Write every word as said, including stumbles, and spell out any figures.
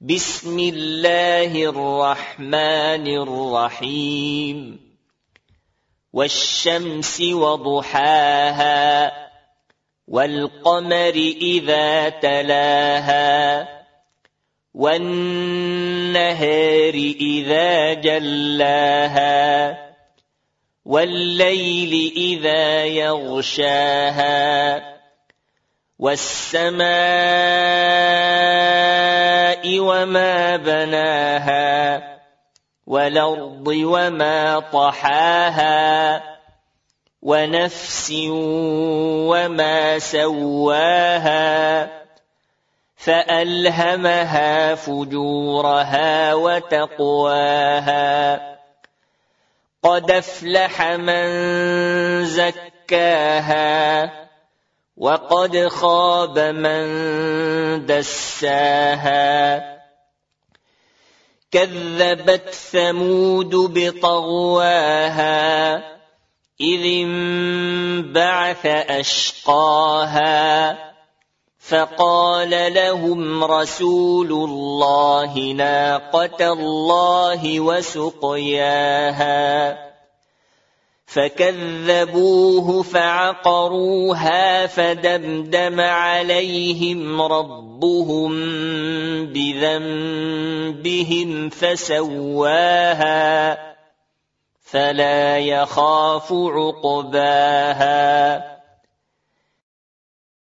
بسم الله الرحمن الرحيم والشمس وضحاها والقمر إذا تلاها والنهار إذا جلاها والليل إذا يغشاها والسماء وما بناها والأرض وما طحاها ونفس وما سواها فألهمها فجورها وتقواها قد أفلح من زكاها وقد خاب من دساها كذبت ثمود بطغواها إذ انبعث أشقاها فقال لهم رسول الله ناقة الله وسقياها فكذبوه فعقروها فدمدم عليهم ربهم بذنبهم فسواها فلا يخاف عقباها